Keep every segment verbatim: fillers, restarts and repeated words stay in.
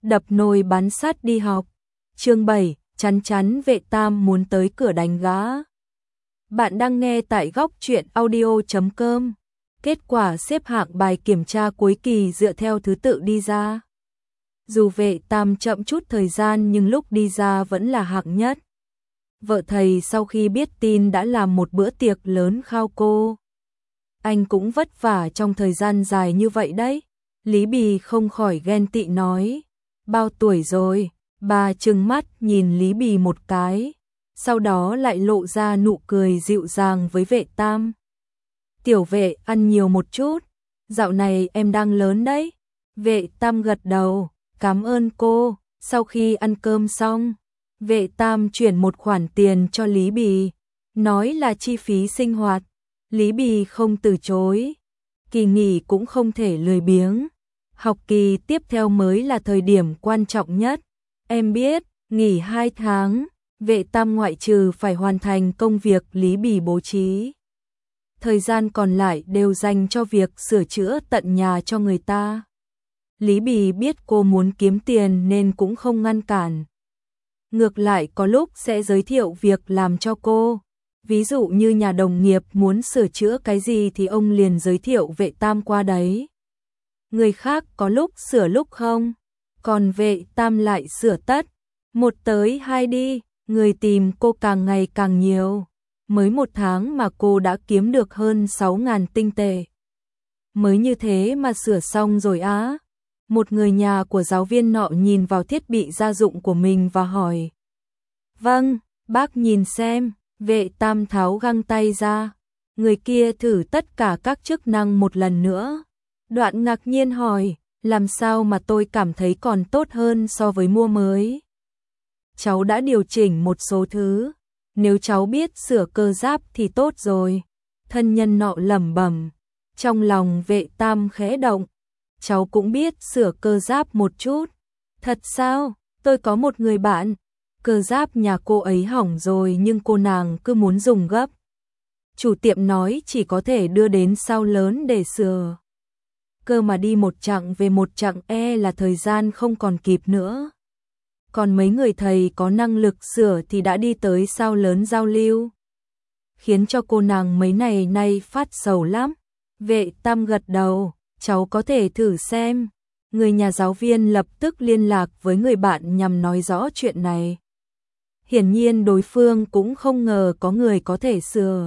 đập nồi bán sắt đi học. Chương bảy, chắn chắn Vệ Tam muốn tới cửa đánh gã. Bạn đang nghe tại góc truyện audio chấm com. Kết quả xếp hạng bài kiểm tra cuối kỳ dựa theo thứ tự đi ra. Dù Vệ Tam chậm chút thời gian nhưng lúc đi ra vẫn là hạng nhất. Vợ thầy sau khi biết tin đã làm một bữa tiệc lớn khao cô. Anh cũng vất vả trong thời gian dài như vậy đấy. Lý Bì không khỏi ghen tị nói. Bao tuổi rồi? Bà trừng mắt nhìn Lý Bì một cái. Sau đó lại lộ ra nụ cười dịu dàng với Vệ Tam. Tiểu Vệ ăn nhiều một chút. Dạo này em đang lớn đấy. Vệ Tam gật đầu. Cảm ơn cô. Sau khi ăn cơm xong, Vệ Tam chuyển một khoản tiền cho Lý Bì. Nói là chi phí sinh hoạt. Lý Bì không từ chối. Kỳ nghỉ cũng không thể lười biếng. Học kỳ tiếp theo mới là thời điểm quan trọng nhất. Em biết, nghỉ hai tháng, Vệ Tam ngoại trừ phải hoàn thành công việc Lý Bì bố trí. Thời gian còn lại đều dành cho việc sửa chữa tận nhà cho người ta. Lý Bì biết cô muốn kiếm tiền nên cũng không ngăn cản. Ngược lại có lúc sẽ giới thiệu việc làm cho cô. Ví dụ như nhà đồng nghiệp muốn sửa chữa cái gì thì ông liền giới thiệu Vệ Tam qua đấy. Người khác có lúc sửa lúc không, còn Vệ Tam lại sửa tất. Một tới hai đi, người tìm cô càng ngày càng nhiều. Mới một tháng mà cô đã kiếm được hơn sáu nghìn tinh tệ. Mới như thế mà sửa xong rồi á. Một người nhà của giáo viên nọ nhìn vào thiết bị gia dụng của mình và hỏi. Vâng, bác nhìn xem. Vệ Tam tháo găng tay ra. Người kia thử tất cả các chức năng một lần nữa. Đoạn ngạc nhiên hỏi, làm sao mà tôi cảm thấy còn tốt hơn so với mua mới? Cháu đã điều chỉnh một số thứ. Nếu cháu biết sửa cơ giáp thì tốt rồi. Thân nhân nọ lẩm bẩm. Trong lòng Vệ Tam khẽ động. Cháu cũng biết sửa cơ giáp một chút. Thật sao? Tôi có một người bạn. Cơ giáp nhà cô ấy hỏng rồi nhưng cô nàng cứ muốn dùng gấp. Chủ tiệm nói chỉ có thể đưa đến sao lớn để sửa. Cơ mà đi một chặng về một chặng e là thời gian không còn kịp nữa. Còn mấy người thầy có năng lực sửa thì đã đi tới sao lớn giao lưu. Khiến cho cô nàng mấy ngày nay phát sầu lắm. Vệ Tam gật đầu, cháu có thể thử xem. Người nhà giáo viên lập tức liên lạc với người bạn nhằm nói rõ chuyện này. Hiển nhiên đối phương cũng không ngờ có người có thể sửa.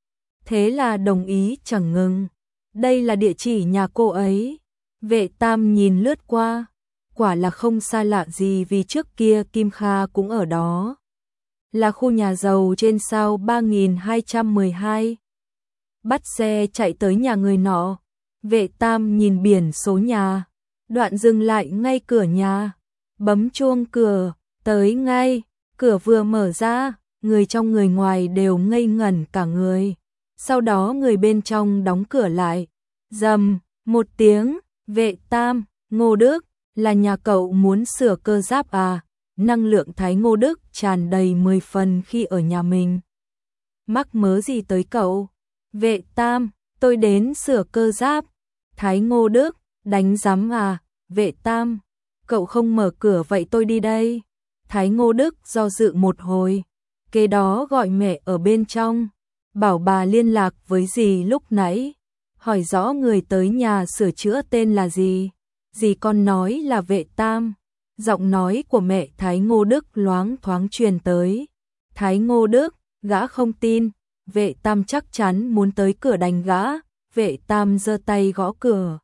Thế là đồng ý chẳng ngừng. Đây là địa chỉ nhà cô ấy. Vệ Tam nhìn lướt qua. Quả là không xa lạ gì vì trước kia Kim Kha cũng ở đó. Là khu nhà giàu trên sao ba nghìn hai trăm mười hai. Bắt xe chạy tới nhà người nọ. Vệ Tam nhìn biển số nhà. Đoạn dừng lại ngay cửa nhà. Bấm chuông cửa. Tới ngay. Cửa vừa mở ra. Người trong người ngoài đều ngây ngẩn cả người. Sau đó người bên trong đóng cửa lại. Rầm, một tiếng. Vệ Tam, Ngô Đức, là nhà cậu muốn sửa cơ giáp à? Năng lượng Thái Ngô Đức tràn đầy mười phần khi ở nhà mình. Mắc mớ gì tới cậu? Vệ Tam, tôi đến sửa cơ giáp. Thái Ngô Đức, đánh rắm à? Vệ Tam, cậu không mở cửa vậy tôi đi đây. Thái Ngô Đức do dự một hồi. Kế đó gọi mẹ ở bên trong. Bảo bà liên lạc với dì lúc nãy. Hỏi rõ người tới nhà sửa chữa tên là gì. Dì con nói là Vệ Tam. Giọng nói của mẹ Thái Ngô Đức loáng thoáng truyền tới. Thái Ngô Đức, gã không tin. Vệ Tam chắc chắn muốn tới cửa đánh gã. Vệ Tam giơ tay gõ cửa.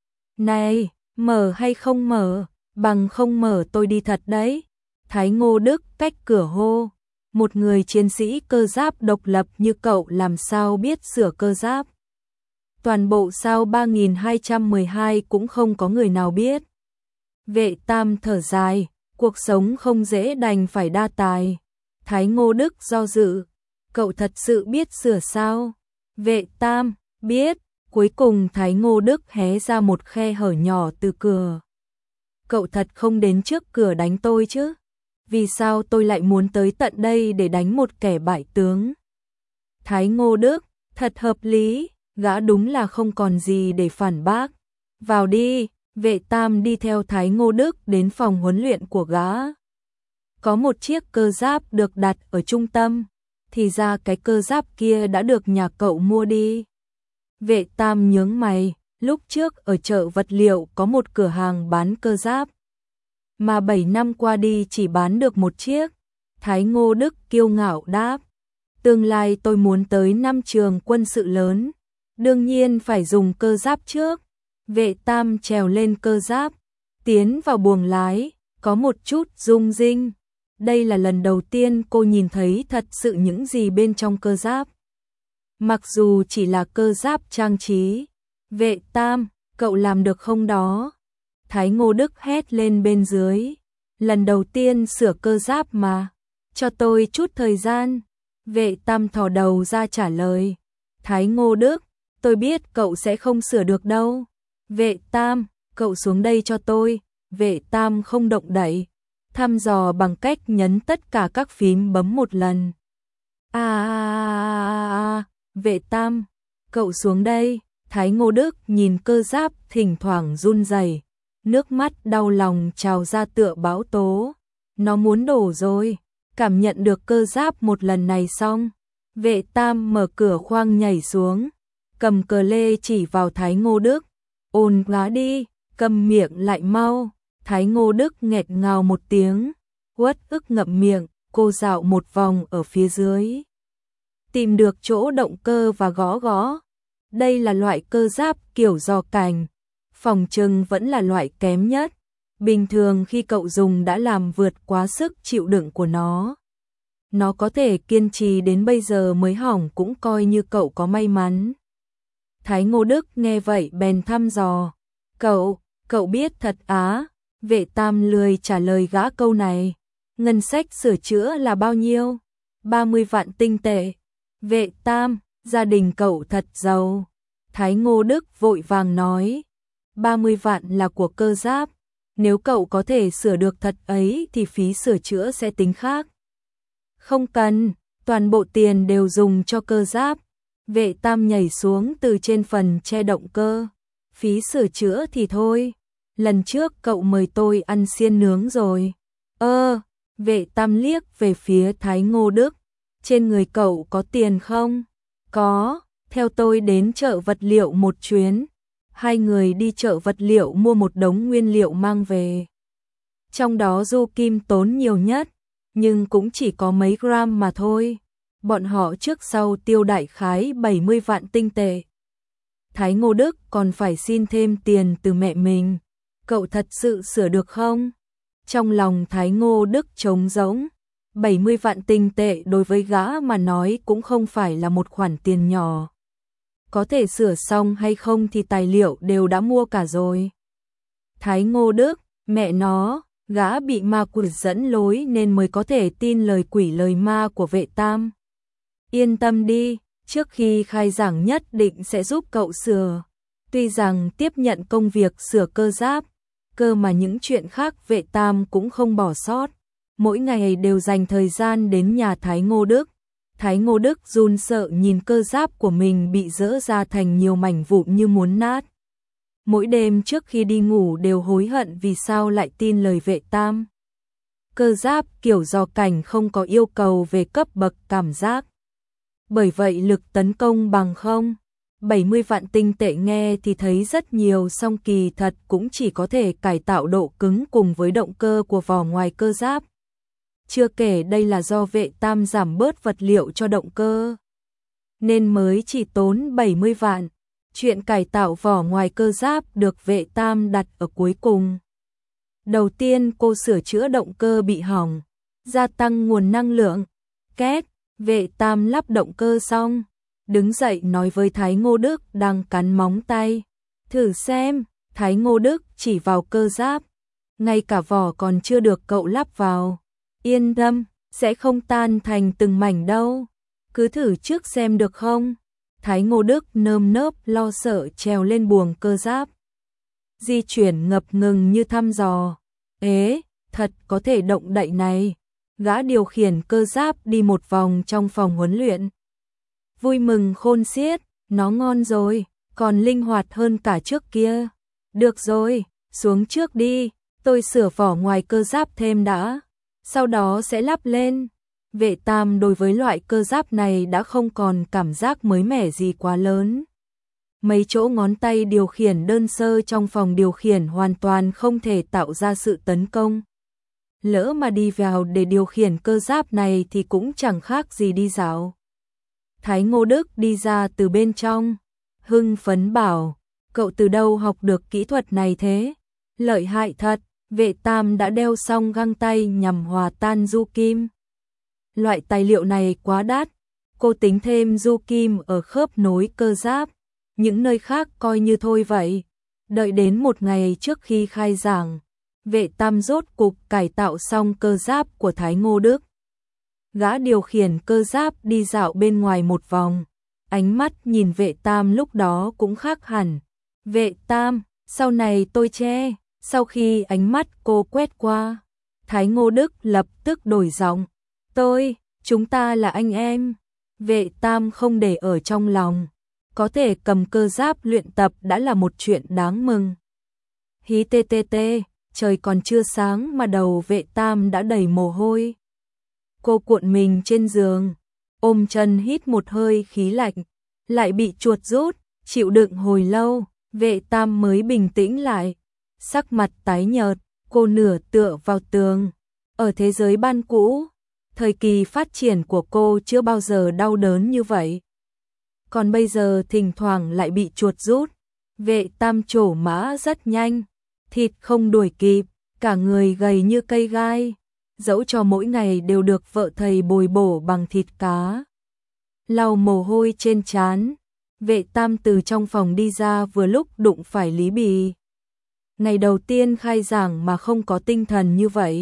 Này, mở hay không mở? Bằng không mở tôi đi thật đấy. Thái Ngô Đức cách cửa hô. Một người chiến sĩ cơ giáp độc lập như cậu làm sao biết sửa cơ giáp? Toàn bộ sao ba nghìn hai trăm mười hai cũng không có người nào biết. Vệ Tam thở dài, cuộc sống không dễ đành phải đa tài. Thái Ngô Đức do dự, cậu thật sự biết sửa sao? Vệ Tam, biết. Cuối cùng Thái Ngô Đức hé ra một khe hở nhỏ từ cửa. Cậu thật không đến trước cửa đánh tôi chứ? Vì sao tôi lại muốn tới tận đây để đánh một kẻ bại tướng? Thái Ngô Đức, thật hợp lý. Gã đúng là không còn gì để phản bác. Vào đi. Vệ Tam đi theo Thái Ngô Đức đến phòng huấn luyện của gã. Có một chiếc cơ giáp được đặt ở trung tâm, thì ra cái cơ giáp kia đã được nhà cậu mua đi. Vệ Tam nhướng mày, lúc trước ở chợ vật liệu có một cửa hàng bán cơ giáp, mà bảy năm qua đi chỉ bán được một chiếc. Thái Ngô Đức kiêu ngạo đáp, tương lai tôi muốn tới năm trường quân sự lớn, đương nhiên phải dùng cơ giáp trước. Vệ Tam trèo lên cơ giáp, tiến vào buồng lái, có một chút rung rinh. Đây là lần đầu tiên cô nhìn thấy thật sự những gì bên trong cơ giáp. Mặc dù chỉ là cơ giáp trang trí. Vệ Tam, cậu làm được không đó? Thái Ngô Đức hét lên bên dưới. Lần đầu tiên sửa cơ giáp mà. Cho tôi chút thời gian. Vệ Tam thò đầu ra trả lời. Thái Ngô Đức, tôi biết cậu sẽ không sửa được đâu. Vệ Tam, cậu xuống đây cho tôi. Vệ Tam không động đậy, thăm dò bằng cách nhấn tất cả các phím bấm một lần. À, à, à, à, Vệ Tam, cậu xuống đây. Thái Ngô Đức nhìn cơ giáp thỉnh thoảng run rẩy, nước mắt đau lòng trào ra tựa bão tố. Nó muốn đổ rồi. Cảm nhận được cơ giáp một lần này xong, Vệ Tam mở cửa khoang nhảy xuống, cầm cờ lê chỉ vào Thái Ngô Đức. Ôn gá đi, cầm miệng lại mau. Thái Ngô Đức nghẹt ngào một tiếng, uất ức ngậm miệng, cô dạo một vòng ở phía dưới, tìm được chỗ động cơ và gõ gõ. Đây là loại cơ giáp kiểu giò cảnh, phòng trừng vẫn là loại kém nhất. Bình thường khi cậu dùng đã làm vượt quá sức chịu đựng của nó. Nó có thể kiên trì đến bây giờ mới hỏng cũng coi như cậu có may mắn. Thái Ngô Đức nghe vậy bèn thăm dò. Cậu, cậu biết thật á? Vệ Tam lười trả lời gã câu này. Ngân sách sửa chữa là bao nhiêu? ba mươi vạn tinh tệ. Vệ Tam, gia đình cậu thật giàu. Thái Ngô Đức vội vàng nói. ba mươi vạn là của cơ giáp. Nếu cậu có thể sửa được thật ấy thì phí sửa chữa sẽ tính khác. Không cần, toàn bộ tiền đều dùng cho cơ giáp. Vệ Tam nhảy xuống từ trên phần che động cơ. Phí sửa chữa thì thôi. Lần trước cậu mời tôi ăn xiên nướng rồi. Ơ, Vệ Tam liếc về phía Thái Ngô Đức. Trên người cậu có tiền không? Có, theo tôi đến chợ vật liệu một chuyến. Hai người đi chợ vật liệu mua một đống nguyên liệu mang về. Trong đó du kim tốn nhiều nhất, nhưng cũng chỉ có mấy gram mà thôi. Bọn họ trước sau tiêu đại khái bảy mươi vạn tinh tệ. Thái Ngô Đức còn phải xin thêm tiền từ mẹ mình. Cậu thật sự sửa được không? Trong lòng Thái Ngô Đức trống rỗng. bảy mươi vạn tinh tệ đối với gã mà nói cũng không phải là một khoản tiền nhỏ. Có thể sửa xong hay không thì tài liệu đều đã mua cả rồi. Thái Ngô Đức, mẹ nó, gã bị ma quỷ dẫn lối nên mới có thể tin lời quỷ lời ma của Vệ Tam. Yên tâm đi, trước khi khai giảng nhất định sẽ giúp cậu sửa. Tuy rằng tiếp nhận công việc sửa cơ giáp, cơ mà những chuyện khác Vệ Tam cũng không bỏ sót. Mỗi ngày đều dành thời gian đến nhà Thái Ngô Đức. Thái Ngô Đức run sợ nhìn cơ giáp của mình bị rỡ ra thành nhiều mảnh vụn như muốn nát. Mỗi đêm trước khi đi ngủ đều hối hận vì sao lại tin lời Vệ Tam. Cơ giáp kiểu giò cảnh không có yêu cầu về cấp bậc cảm giác. Bởi vậy lực tấn công bằng không. bảy mươi vạn tinh tệ nghe thì thấy rất nhiều, song kỳ thật cũng chỉ có thể cải tạo độ cứng cùng với động cơ của vỏ ngoài cơ giáp. Chưa kể đây là do Vệ Tam giảm bớt vật liệu cho động cơ, nên mới chỉ tốn bảy mươi vạn. Chuyện cải tạo vỏ ngoài cơ giáp được Vệ Tam đặt ở cuối cùng. Đầu tiên cô sửa chữa động cơ bị hỏng, gia tăng nguồn năng lượng. Két, Vệ Tam lắp động cơ xong, đứng dậy nói với Thái Ngô Đức đang cắn móng tay. Thử xem. Thái Ngô Đức chỉ vào cơ giáp. Ngay cả vỏ còn chưa được cậu lắp vào. Yên tâm, sẽ không tan thành từng mảnh đâu. Cứ thử trước xem được không? Thái Ngô Đức nơm nớp lo sợ trèo lên buồng cơ giáp. Di chuyển ngập ngừng như thăm dò. Ế, thật có thể động đậy này. Gã điều khiển cơ giáp đi một vòng trong phòng huấn luyện. Vui mừng khôn xiết, nó ngon rồi, còn linh hoạt hơn cả trước kia. Được rồi, xuống trước đi, tôi sửa vỏ ngoài cơ giáp thêm đã, sau đó sẽ lắp lên. Vệ Tam đối với loại cơ giáp này đã không còn cảm giác mới mẻ gì quá lớn. Mấy chỗ ngón tay điều khiển đơn sơ trong phòng điều khiển hoàn toàn không thể tạo ra sự tấn công. Lỡ mà đi vào để điều khiển cơ giáp này thì cũng chẳng khác gì đi dạo. Thái Ngô Đức đi ra từ bên trong, hưng phấn bảo, cậu từ đâu học được kỹ thuật này thế? Lợi hại thật. Vệ Tam đã đeo xong găng tay nhằm hòa tan du kim. Loại tài liệu này quá đắt, cô tính thêm du kim ở khớp nối cơ giáp, những nơi khác coi như thôi vậy. Đợi đến một ngày trước khi khai giảng, Vệ Tam rốt cục cải tạo xong cơ giáp của Thái Ngô Đức. Gã điều khiển cơ giáp đi dạo bên ngoài một vòng, ánh mắt nhìn Vệ Tam lúc đó cũng khác hẳn. Vệ Tam, sau này tôi che. Sau khi ánh mắt cô quét qua, Thái Ngô Đức lập tức đổi giọng. Tôi, chúng ta là anh em. Vệ Tam không để ở trong lòng. Có thể cầm cơ giáp luyện tập đã là một chuyện đáng mừng. Hí tê tê tê, trời còn chưa sáng mà đầu Vệ Tam đã đầy mồ hôi. Cô cuộn mình trên giường, ôm chân hít một hơi khí lạnh, lại bị chuột rút, chịu đựng hồi lâu, Vệ Tam mới bình tĩnh lại. Sắc mặt tái nhợt, cô nửa tựa vào tường. Ở thế giới ban cũ, thời kỳ phát triển của cô chưa bao giờ đau đớn như vậy. Còn bây giờ thỉnh thoảng lại bị chuột rút. Vệ Tam trổ mã rất nhanh, thịt không đuổi kịp, cả người gầy như cây gai. Dẫu cho mỗi ngày đều được vợ thầy bồi bổ bằng thịt cá. Lau mồ hôi trên trán, Vệ Tam từ trong phòng đi ra vừa lúc đụng phải Lý Bì. Ngày đầu tiên khai giảng mà không có tinh thần như vậy.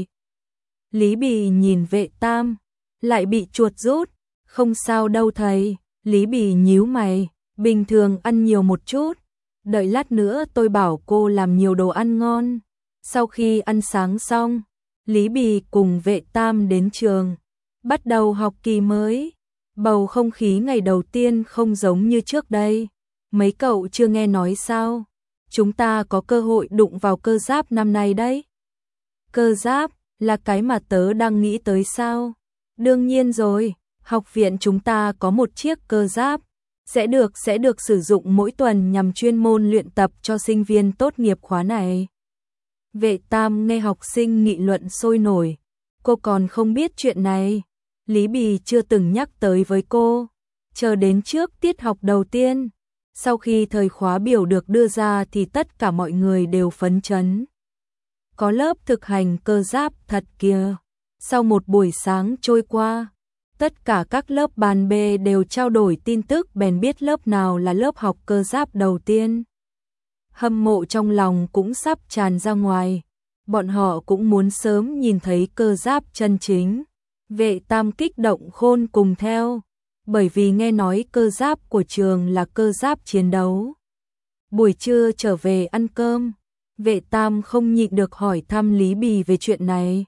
Lý Bì nhìn Vệ Tam, lại bị chuột rút, không sao đâu thầy. Lý Bì nhíu mày, bình thường ăn nhiều một chút, đợi lát nữa tôi bảo cô làm nhiều đồ ăn ngon. Sau khi ăn sáng xong, Lý Bì cùng Vệ Tam đến trường, bắt đầu học kỳ mới. Bầu không khí ngày đầu tiên không giống như trước đây. Mấy cậu chưa nghe nói sao? Chúng ta có cơ hội đụng vào cơ giáp năm nay đấy. Cơ giáp là cái mà tớ đang nghĩ tới sao? Đương nhiên rồi, học viện chúng ta có một chiếc cơ giáp, sẽ được sẽ được sử dụng mỗi tuần nhằm chuyên môn luyện tập cho sinh viên tốt nghiệp khóa này. Vệ Tam nghe học sinh nghị luận sôi nổi, cô còn không biết chuyện này. Lý Bì chưa từng nhắc tới với cô, chờ đến trước tiết học đầu tiên. Sau khi thời khóa biểu được đưa ra thì tất cả mọi người đều phấn chấn. Có lớp thực hành cơ giáp thật kìa. Sau một buổi sáng trôi qua, tất cả các lớp ban B đều trao đổi tin tức bèn biết lớp nào là lớp học cơ giáp đầu tiên. Hâm mộ trong lòng cũng sắp tràn ra ngoài. Bọn họ cũng muốn sớm nhìn thấy cơ giáp chân chính. Vệ Tam kích động khôn cùng theo, bởi vì nghe nói cơ giáp của trường là cơ giáp chiến đấu. Buổi trưa trở về ăn cơm, Vệ Tam không nhịn được hỏi thăm Lý Bì về chuyện này.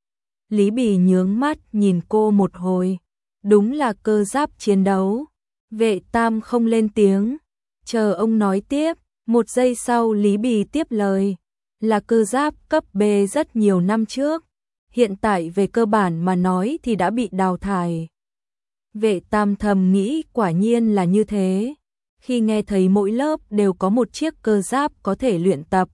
Lý Bì nhướng mắt nhìn cô một hồi, đúng là cơ giáp chiến đấu. Vệ Tam không lên tiếng, chờ ông nói tiếp. Một giây sau Lý Bì tiếp lời, là cơ giáp cấp B rất nhiều năm trước. Hiện tại về cơ bản mà nói thì đã bị đào thải. Vệ Tam thầm nghĩ quả nhiên là như thế. Khi nghe thấy mỗi lớp đều có một chiếc cơ giáp có thể luyện tập,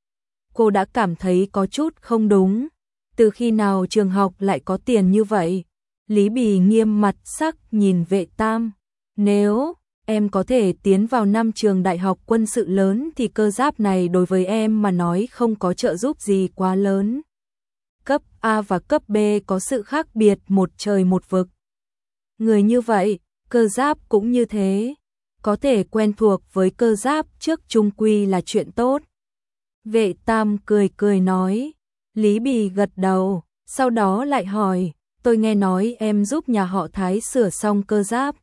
cô đã cảm thấy có chút không đúng. Từ khi nào trường học lại có tiền như vậy? Lý Bì nghiêm mặt sắc nhìn Vệ Tam. Nếu em có thể tiến vào năm trường đại học quân sự lớn thì cơ giáp này đối với em mà nói không có trợ giúp gì quá lớn. Cấp A và cấp B có sự khác biệt một trời một vực. Người như vậy, cơ giáp cũng như thế. Có thể quen thuộc với cơ giáp trước chung quy là chuyện tốt. Vệ Tam cười cười nói. Lý Bì gật đầu, sau đó lại hỏi, tôi nghe nói em giúp nhà họ Thái sửa xong cơ giáp.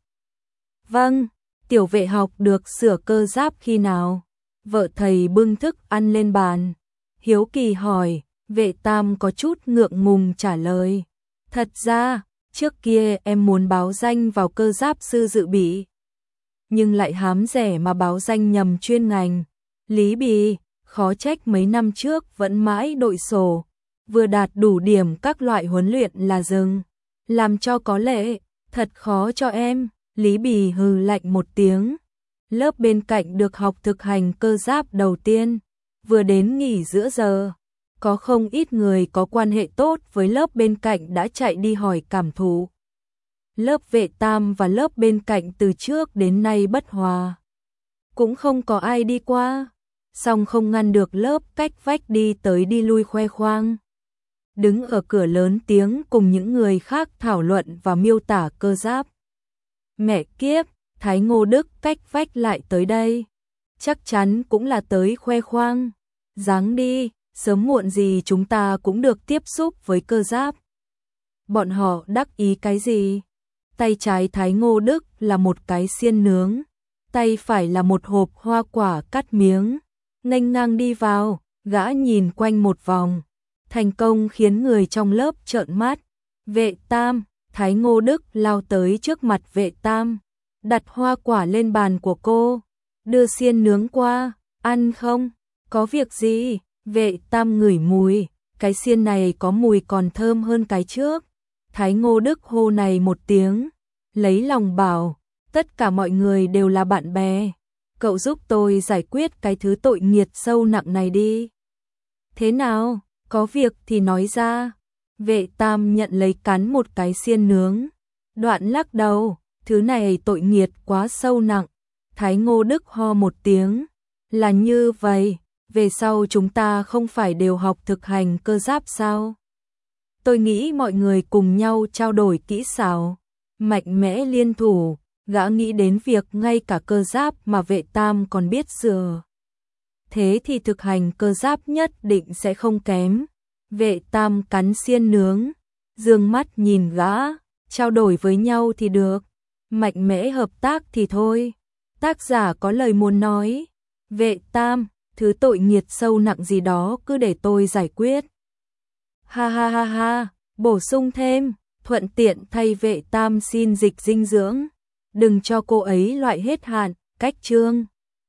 Vâng, tiểu vệ học được sửa cơ giáp khi nào? Vợ thầy bưng thức ăn lên bàn, hiếu kỳ hỏi. Vệ Tam có chút ngượng ngùng trả lời. Thật ra, trước kia em muốn báo danh vào cơ giáp sư dự bị, nhưng lại hám rẻ mà báo danh nhầm chuyên ngành. Lý Bì, khó trách mấy năm trước vẫn mãi đội sổ, vừa đạt đủ điểm các loại huấn luyện là dừng, làm cho có lệ, thật khó cho em. Lý Bì hừ lạnh một tiếng. Lớp bên cạnh được học thực hành cơ giáp đầu tiên, vừa đến nghỉ giữa giờ, có không ít người có quan hệ tốt với lớp bên cạnh đã chạy đi hỏi cảm thụ. Lớp vệ tam và lớp bên cạnh từ trước đến nay bất hòa, cũng không có ai đi qua, song không ngăn được lớp cách vách đi tới đi lui khoe khoang. Đứng ở cửa lớn tiếng cùng những người khác thảo luận và miêu tả cơ giáp. Mẹ kiếp, Thái Ngô Đức cách vách lại tới đây, chắc chắn cũng là tới khoe khoang. Ráng đi, sớm muộn gì chúng ta cũng được tiếp xúc với cơ giáp. Bọn họ đắc ý cái gì? Tay trái Thái Ngô Đức là một cái xiên nướng, tay phải là một hộp hoa quả cắt miếng. Nghênh ngang đi vào, gã nhìn quanh một vòng, thành công khiến người trong lớp trợn mắt. Vệ tam, Thái Ngô Đức lao tới trước mặt vệ tam, đặt hoa quả lên bàn của cô, đưa xiên nướng qua, ăn không? Có việc gì? Vệ tam ngửi mùi, cái xiên này có mùi còn thơm hơn cái trước. Thái Ngô Đức hô này một tiếng, lấy lòng bảo, tất cả mọi người đều là bạn bè, cậu giúp tôi giải quyết cái thứ tội nghiệt sâu nặng này đi. Thế nào, có việc thì nói ra. Vệ tam nhận lấy cắn một cái xiên nướng, đoạn lắc đầu, thứ này tội nghiệt quá sâu nặng. Thái Ngô Đức ho một tiếng, là như vậy, về sau chúng ta không phải đều học thực hành cơ giáp sao? Tôi nghĩ mọi người cùng nhau trao đổi kỹ xảo, mạnh mẽ liên thủ, gã nghĩ đến việc ngay cả cơ giáp mà vệ tam còn biết sửa. Thế thì thực hành cơ giáp nhất định sẽ không kém. Vệ tam cắn xiên nướng, dương mắt nhìn gã, trao đổi với nhau thì được, mạnh mẽ hợp tác thì thôi. Tác giả có lời muốn nói, vệ tam, thứ tội nghiệt sâu nặng gì đó cứ để tôi giải quyết. Ha ha ha ha, bổ sung thêm, thuận tiện thay vệ tam xin dịch dinh dưỡng, đừng cho cô ấy loại hết hạn, cách chương.